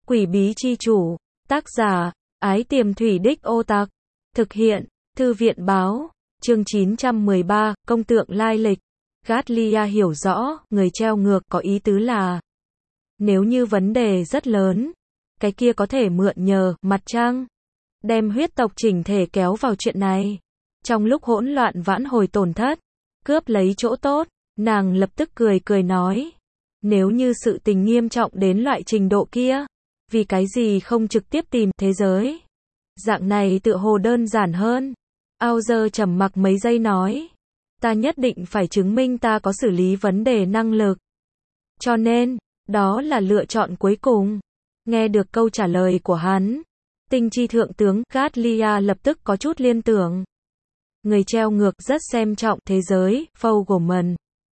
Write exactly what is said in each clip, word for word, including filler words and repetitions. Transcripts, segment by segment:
Quỷ bí chi chủ, tác giả, Ái Tiềm Thủy Đích Ô Tặc, thực hiện, Thư viện báo, chương chín trăm mười ba, công tượng lai lịch. Gatlia hiểu rõ, người treo ngược có ý tứ là, nếu như vấn đề rất lớn, cái kia có thể mượn nhờ, mặt trăng, đem huyết tộc chỉnh thể kéo vào chuyện này. Trong lúc hỗn loạn vãn hồi tổn thất, cướp lấy chỗ tốt, nàng lập tức cười cười nói, nếu như sự tình nghiêm trọng đến loại trình độ kia, vì cái gì không trực tiếp tìm thế giới? Dạng này tựa hồ đơn giản hơn. Auger trầm mặc mấy giây nói, ta nhất định phải chứng minh ta có xử lý vấn đề năng lực. Cho nên, đó là lựa chọn cuối cùng. Nghe được câu trả lời của hắn, tinh chi thượng tướng Gatlia lập tức có chút liên tưởng. Người treo ngược rất xem trọng thế giới, Fogelman.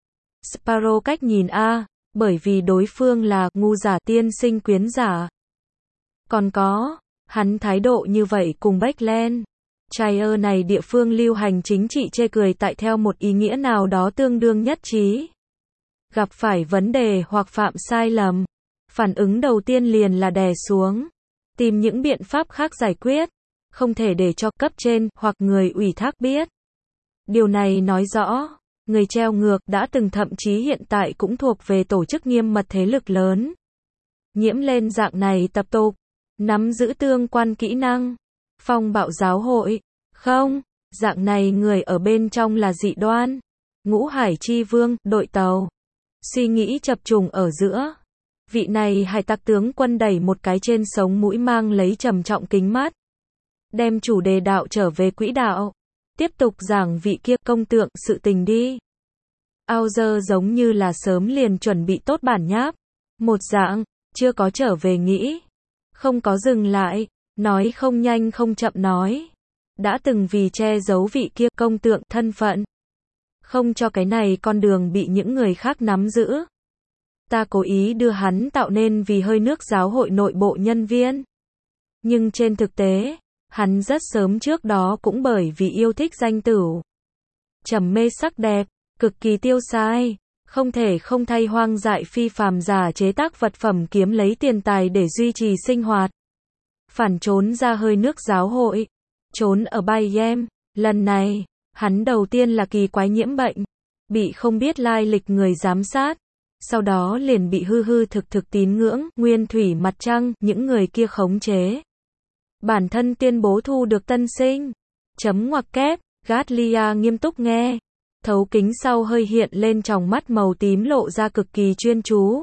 Sparrow cách nhìn a, bởi vì đối phương là ngu giả tiên sinh quyến giả. Còn có, hắn thái độ như vậy cùng Beckland. Shire này địa phương lưu hành chính trị chê cười tại theo một ý nghĩa nào đó tương đương nhất trí. Gặp phải vấn đề hoặc phạm sai lầm, phản ứng đầu tiên liền là đè xuống, tìm những biện pháp khác giải quyết, không thể để cho cấp trên hoặc người ủy thác biết. Điều này nói rõ, người treo ngược đã từng thậm chí hiện tại cũng thuộc về tổ chức nghiêm mật thế lực lớn. Nhiễm lên dạng này tập tục, nắm giữ tương quan kỹ năng, phong bạo giáo hội, không, dạng này người ở bên trong là dị đoan. Ngũ Hải Chi Vương, đội tàu. Suy nghĩ chập trùng ở giữa. Vị này hải tặc tướng quân đẩy một cái trên sống mũi mang lấy trầm trọng kính mắt. Đem chủ đề đạo trở về quỹ đạo. Tiếp tục giảng vị kia công tượng sự tình đi. Auger giống như là sớm liền chuẩn bị tốt bản nháp. Một dạng, chưa có trở về nghĩ. Không có dừng lại, nói không nhanh không chậm nói. Đã từng vì che giấu vị kia công tượng thân phận. Không cho cái này con đường bị những người khác nắm giữ. Ta cố ý đưa hắn tạo nên vì hơi nước giáo hội nội bộ nhân viên. Nhưng trên thực tế, hắn rất sớm trước đó cũng bởi vì yêu thích danh tửu, trầm mê sắc đẹp, cực kỳ tiêu sai, không thể không thay hoang dại phi phàm giả chế tác vật phẩm kiếm lấy tiền tài để duy trì sinh hoạt. Phản trốn ra hơi nước giáo hội, trốn ở Bayem. Lần này, hắn đầu tiên là kỳ quái nhiễm bệnh, bị không biết lai lịch người giám sát, sau đó liền bị hư hư thực thực tín ngưỡng, nguyên thủy mặt trăng, những người kia khống chế. Bản thân tuyên bố thu được tân sinh. Chấm ngoặc kép, Gatlia nghiêm túc nghe. Thấu kính sau hơi hiện lên tròng mắt màu tím lộ ra cực kỳ chuyên chú.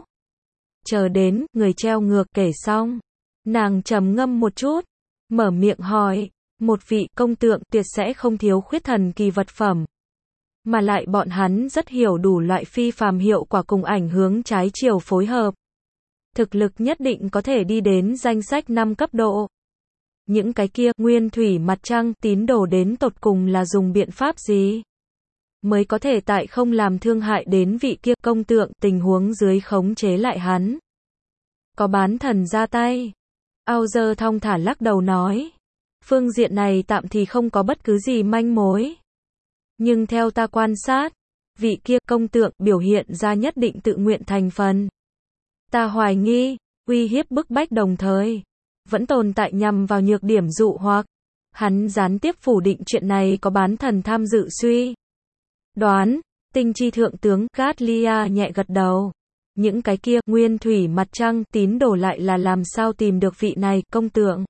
Chờ đến, người treo ngược kể xong. Nàng trầm ngâm một chút, mở miệng hỏi, một vị công tượng tuyệt sẽ không thiếu khuyết thần kỳ vật phẩm. Mà lại bọn hắn rất hiểu đủ loại phi phàm hiệu quả cùng ảnh hướng trái chiều phối hợp. Thực lực nhất định có thể đi đến danh sách năm cấp độ. Những cái kia, nguyên thủy mặt trăng, tín đồ đến tột cùng là dùng biện pháp gì? Mới có thể tại không làm thương hại đến vị kia công tượng tình huống dưới khống chế lại hắn. Có bán thần ra tay. Auger thong thả lắc đầu nói. Phương diện này tạm thì không có bất cứ gì manh mối. Nhưng theo ta quan sát, vị kia công tượng biểu hiện ra nhất định tự nguyện thành phần. Ta hoài nghi, uy hiếp bức bách đồng thời, vẫn tồn tại nhằm vào nhược điểm dụ hoặc. Hắn gián tiếp phủ định chuyện này có bán thần tham dự suy đoán. Tinh chi thượng tướng Gatlia nhẹ gật đầu. Những cái kia, nguyên thủy mặt trăng, tín đồ lại là làm sao tìm được vị này, công tượng.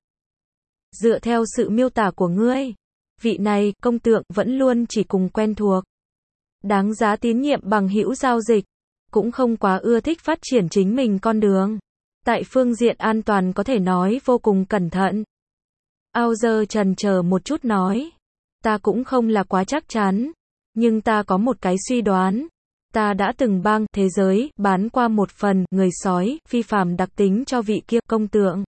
Dựa theo sự miêu tả của ngươi, vị này, công tượng, vẫn luôn chỉ cùng quen thuộc. Đáng giá tín nhiệm bằng hữu giao dịch. Cũng không quá ưa thích phát triển chính mình con đường. Tại phương diện an toàn có thể nói vô cùng cẩn thận. Auger trần chờ một chút nói. Ta cũng không là quá chắc chắn. Nhưng ta có một cái suy đoán. Ta đã từng bang thế giới bán qua một phần người sói phi phàm đặc tính cho vị kia công tượng.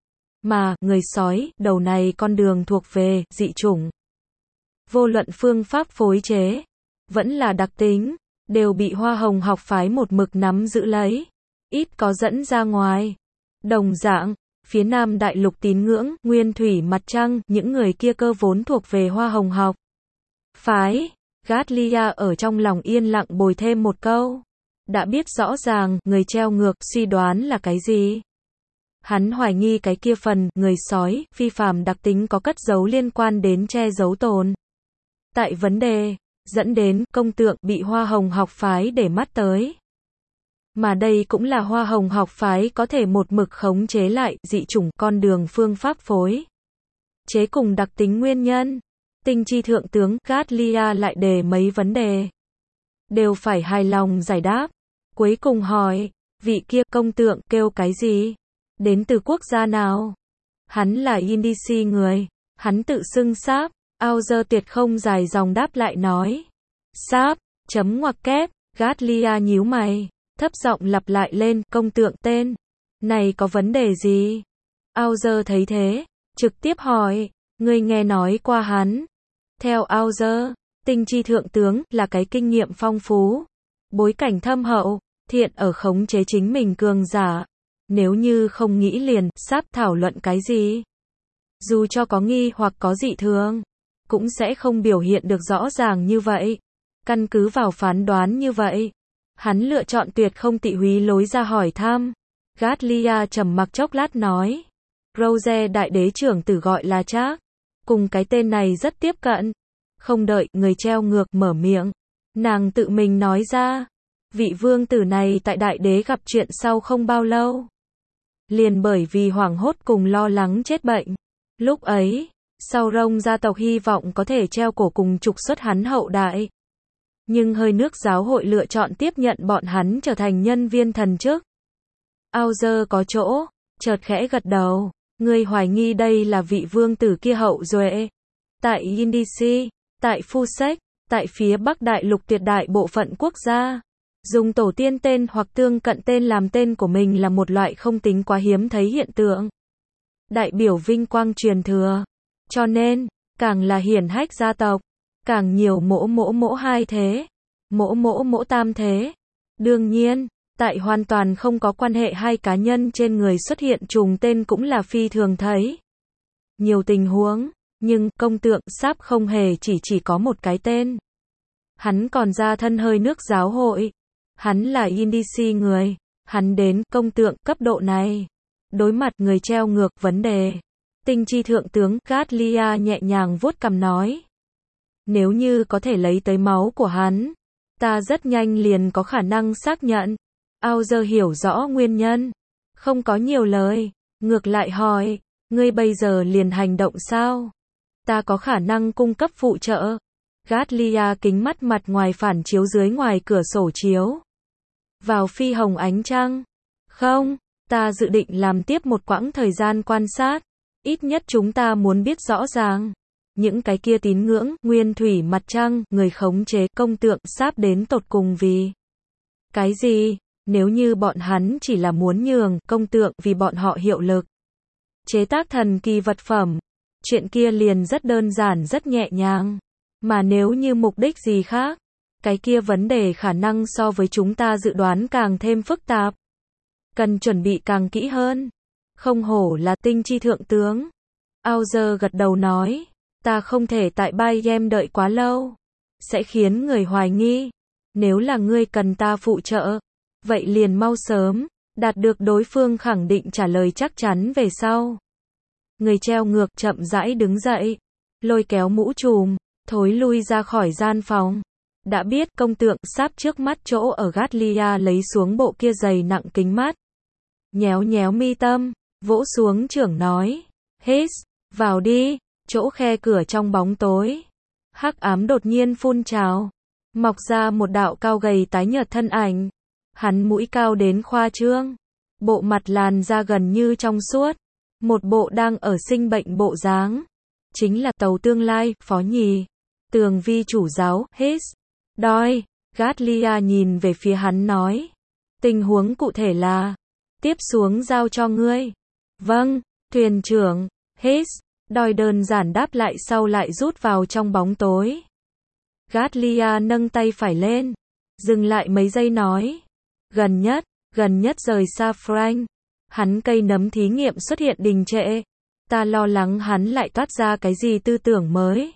Mà, người sói, đầu này con đường thuộc về dị chủng. Vô luận phương pháp phối chế, vẫn là đặc tính, đều bị Hoa Hồng học phái một mực nắm giữ lấy. Ít có dẫn ra ngoài. Đồng dạng, phía Nam Đại Lục tín ngưỡng, nguyên thủy mặt trăng, những người kia cơ vốn thuộc về Hoa Hồng học phái. Gatlia ở trong lòng yên lặng bồi thêm một câu. Đã biết rõ ràng, người treo ngược, suy đoán là cái gì? Hắn hoài nghi cái kia phần, người sói, phi phàm đặc tính có cất giấu liên quan đến che giấu tồn tại vấn đề, dẫn đến công tượng bị Hoa Hồng học phái để mắt tới. Mà đây cũng là Hoa Hồng học phái có thể một mực khống chế lại dị chủng con đường phương pháp phối chế cùng đặc tính nguyên nhân. Tinh chi thượng tướng Gatlia lại đề mấy vấn đề, đều phải hài lòng giải đáp. Cuối cùng hỏi, vị kia công tượng kêu cái gì? Đến từ quốc gia nào? Hắn là Indici người. Hắn tự xưng Sáp. Auger tuyệt không dài dòng đáp lại nói. Sáp, chấm ngoặc kép, Gatlia nhíu mày, thấp giọng lặp lại lên, công tượng tên này có vấn đề gì? Auger thấy thế, trực tiếp hỏi, ngươi nghe nói qua hắn? Theo Auger, tinh chi thượng tướng là cái kinh nghiệm phong phú, bối cảnh thâm hậu, thiện ở khống chế chính mình cường giả. Nếu như không nghĩ liền, Sáp thảo luận cái gì? Dù cho có nghi hoặc có dị thường, cũng sẽ không biểu hiện được rõ ràng như vậy. Căn cứ vào phán đoán như vậy, hắn lựa chọn tuyệt không tị húy lối ra hỏi thăm. Gatlia trầm mặc chốc lát nói, Rose đại đế trưởng tử gọi là Trác, cùng cái tên này rất tiếp cận. Không đợi người treo ngược mở miệng, nàng tự mình nói ra, vị vương tử này tại đại đế gặp chuyện sau không bao lâu, liền bởi vì hoảng hốt cùng lo lắng chết bệnh. Lúc ấy, sau rông gia tộc hy vọng có thể treo cổ cùng trục xuất hắn hậu đại. Nhưng hơi nước giáo hội lựa chọn tiếp nhận bọn hắn trở thành nhân viên thần chức. Auger có chỗ, chợt khẽ gật đầu, ngươi hoài nghi đây là vị vương tử kia hậu duệ. Tại Indici, tại Fusek, tại phía Bắc Đại lục tuyệt đại bộ phận quốc gia, dùng tổ tiên tên hoặc tương cận tên làm tên của mình là một loại không tính quá hiếm thấy hiện tượng. Đại biểu vinh quang truyền thừa. Cho nên, càng là hiển hách gia tộc, càng nhiều mỗ mỗ mỗ hai thế, mỗ mỗ mỗ tam thế. Đương nhiên, tại hoàn toàn không có quan hệ hai cá nhân trên người xuất hiện trùng tên cũng là phi thường thấy. Nhiều tình huống, nhưng công tượng Sáp không hề chỉ chỉ có một cái tên. Hắn còn ra thân hơi nước giáo hội. Hắn là Indici người. Hắn đến công tượng cấp độ này. Đối mặt người treo ngược vấn đề. Tinh chi thượng tướng Gatlia nhẹ nhàng vuốt cằm nói. Nếu như có thể lấy tới máu của hắn, ta rất nhanh liền có khả năng xác nhận. Auger hiểu rõ nguyên nhân, không có nhiều lời, ngược lại hỏi, ngươi bây giờ liền hành động sao? Ta có khả năng cung cấp phụ trợ. Gatlia kính mắt mặt ngoài phản chiếu dưới ngoài cửa sổ chiếu vào phi hồng ánh trăng. Không, ta dự định làm tiếp một quãng thời gian quan sát. Ít nhất chúng ta muốn biết rõ ràng. Những cái kia tín ngưỡng, nguyên thủy mặt trăng, người khống chế, công tượng, Sáp đến tột cùng vì cái gì? Nếu như bọn hắn chỉ là muốn nhường, công tượng vì bọn họ hiệu lực. Chế tác thần kỳ vật phẩm. Chuyện kia liền rất đơn giản rất nhẹ nhàng. Mà nếu như mục đích gì khác, cái kia vấn đề khả năng so với chúng ta dự đoán càng thêm phức tạp. Cần chuẩn bị càng kỹ hơn. Không hổ là tinh chi thượng tướng. Auger gật đầu nói, ta không thể tại Bayem đợi quá lâu. Sẽ khiến người hoài nghi. Nếu là ngươi cần ta phụ trợ, vậy liền mau sớm, đạt được đối phương khẳng định trả lời chắc chắn về sau. Người treo ngược chậm rãi đứng dậy, lôi kéo mũ trùm, thối lui ra khỏi gian phòng. Đã biết công tượng Sáp trước mắt chỗ ở Gatlia lấy xuống bộ kia dày nặng kính mắt. Nhéo nhéo mi tâm, vỗ xuống trưởng nói, Hít, vào đi, chỗ khe cửa trong bóng tối. Hắc ám đột nhiên phun trào, mọc ra một đạo cao gầy tái nhợt thân ảnh. Hắn mũi cao đến khoa trương, bộ mặt làn da gần như trong suốt, một bộ đang ở sinh bệnh bộ dáng. Chính là tàu tương lai, phó nhì, tường vi chủ giáo, Hít. Đói, Gatlia nhìn về phía hắn nói. Tình huống cụ thể là, tiếp xuống giao cho ngươi. Vâng, thuyền trưởng, Hít. Đòi đơn giản đáp lại sau lại rút vào trong bóng tối. Gatlia nâng tay phải lên, dừng lại mấy giây nói. Gần nhất, gần nhất rời xa Frank. Hắn cây nấm thí nghiệm xuất hiện đình trệ. Ta lo lắng hắn lại toát ra cái gì tư tưởng mới.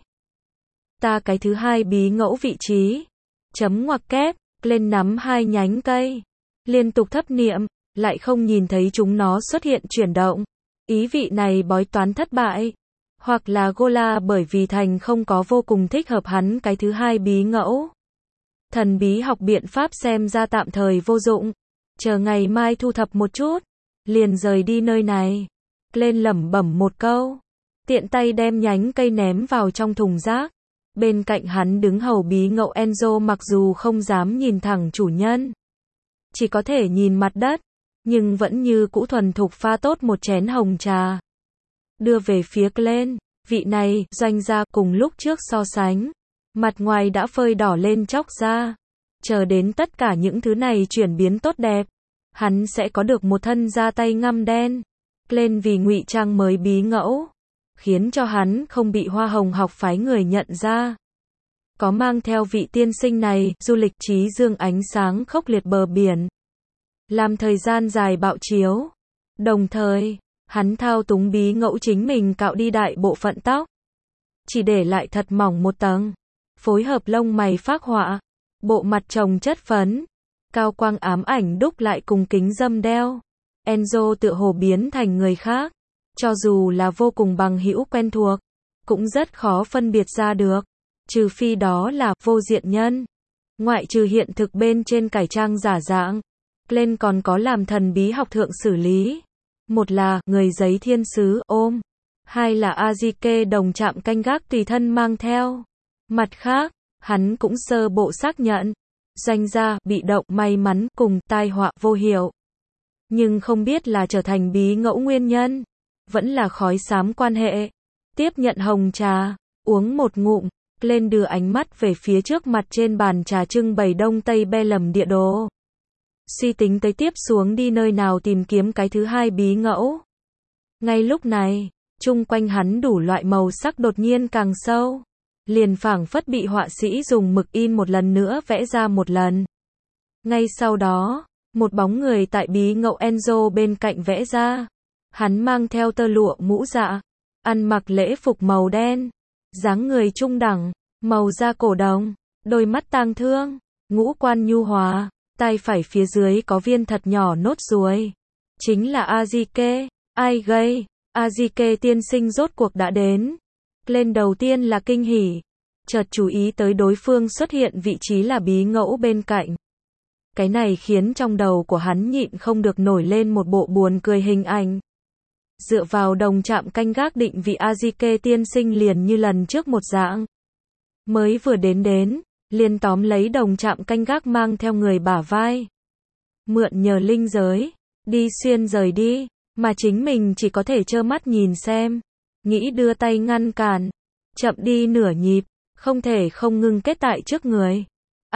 Ta cái thứ hai bí ngẫu vị trí. Chấm ngoặc kép, lên nắm hai nhánh cây. Liên tục thấp niệm, lại không nhìn thấy chúng nó xuất hiện chuyển động. Ý vị này bói toán thất bại. Hoặc là Gola bởi vì Thành không có vô cùng thích hợp hắn cái thứ hai bí ngẫu. Thần bí học biện pháp xem ra tạm thời vô dụng. Chờ ngày mai thu thập một chút. Liền rời đi nơi này. Lên lẩm bẩm một câu. Tiện tay đem nhánh cây ném vào trong thùng rác. Bên cạnh hắn đứng hầu bí ngẫu Enzo mặc dù không dám nhìn thẳng chủ nhân. Chỉ có thể nhìn mặt đất. Nhưng vẫn như cũ thuần thục pha tốt một chén hồng trà. Đưa về phía Glenn. Vị này, doanh gia cùng lúc trước so sánh. Mặt ngoài đã phơi đỏ lên chóc ra. Chờ đến tất cả những thứ này chuyển biến tốt đẹp. Hắn sẽ có được một thân da tay ngăm đen. Glenn vì ngụy trang mới bí ngẫu. Khiến cho hắn không bị hoa hồng học phái người nhận ra. Có mang theo vị tiên sinh này, du lịch trí dương ánh sáng khốc liệt bờ biển. Làm thời gian dài bạo chiếu. Đồng thời, hắn thao túng bí ngẫu chính mình cạo đi đại bộ phận tóc. Chỉ để lại thật mỏng một tầng. Phối hợp lông mày phác họa. Bộ mặt trồng chất phấn. Cao quang ám ảnh đúc lại cùng kính dâm đeo. Enzo tựa hồ biến thành người khác. Cho dù là vô cùng bằng hữu quen thuộc. Cũng rất khó phân biệt ra được. Trừ phi đó là vô diện nhân. Ngoại trừ hiện thực bên trên cải trang giả dạng. Glenn còn có làm thần bí học thượng xử lý. Một là người giấy thiên sứ ôm. Hai là Azike đồng chạm canh gác tùy thân mang theo. Mặt khác, hắn cũng sơ bộ xác nhận. Doanh gia, bị động, may mắn, cùng, tai họa, vô hiệu. Nhưng không biết là trở thành bí ngẫu nguyên nhân. Vẫn là khói xám quan hệ. Tiếp nhận hồng trà. Uống một ngụm. Lên đưa ánh mắt về phía trước mặt trên bàn trà trưng bày đông tây be lầm địa đồ. Suy tính tới tiếp xuống đi nơi nào tìm kiếm cái thứ hai bí ngẫu. Ngay lúc này, chung quanh hắn đủ loại màu sắc đột nhiên càng sâu. Liền phảng phất bị họa sĩ dùng mực in một lần nữa vẽ ra một lần. Ngay sau đó, một bóng người tại bí ngẫu Enzo bên cạnh vẽ ra. Hắn mang theo tơ lụa mũ dạ, ăn mặc lễ phục màu đen, dáng người trung đẳng, màu da cổ đồng, đôi mắt tang thương, ngũ quan nhu hòa, tay phải phía dưới có viên thật nhỏ nốt ruồi. Chính là Azike. Ai gây? Azike tiên sinh rốt cuộc đã đến. Lên đầu tiên là kinh hỉ, chợt chú ý tới đối phương xuất hiện vị trí là bí ngẫu bên cạnh. Cái này khiến trong đầu của hắn nhịn không được nổi lên một bộ buồn cười hình ảnh. Dựa vào đồng chạm canh gác định vị Azike tiên sinh liền như lần trước một dạng. Mới vừa đến đến, liền tóm lấy đồng chạm canh gác mang theo người bả vai. Mượn nhờ linh giới, đi xuyên rời đi, mà chính mình chỉ có thể trơ mắt nhìn xem. Nghĩ đưa tay ngăn cản, chậm đi nửa nhịp, không thể không ngưng kết tại trước người.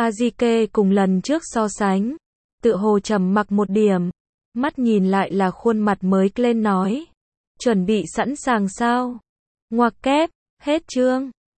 Azike cùng lần trước so sánh, tự hồ trầm mặc một điểm, mắt nhìn lại là khuôn mặt mới lên nói. Chuẩn bị sẵn sàng sao? Ngoặc kép, hết chương.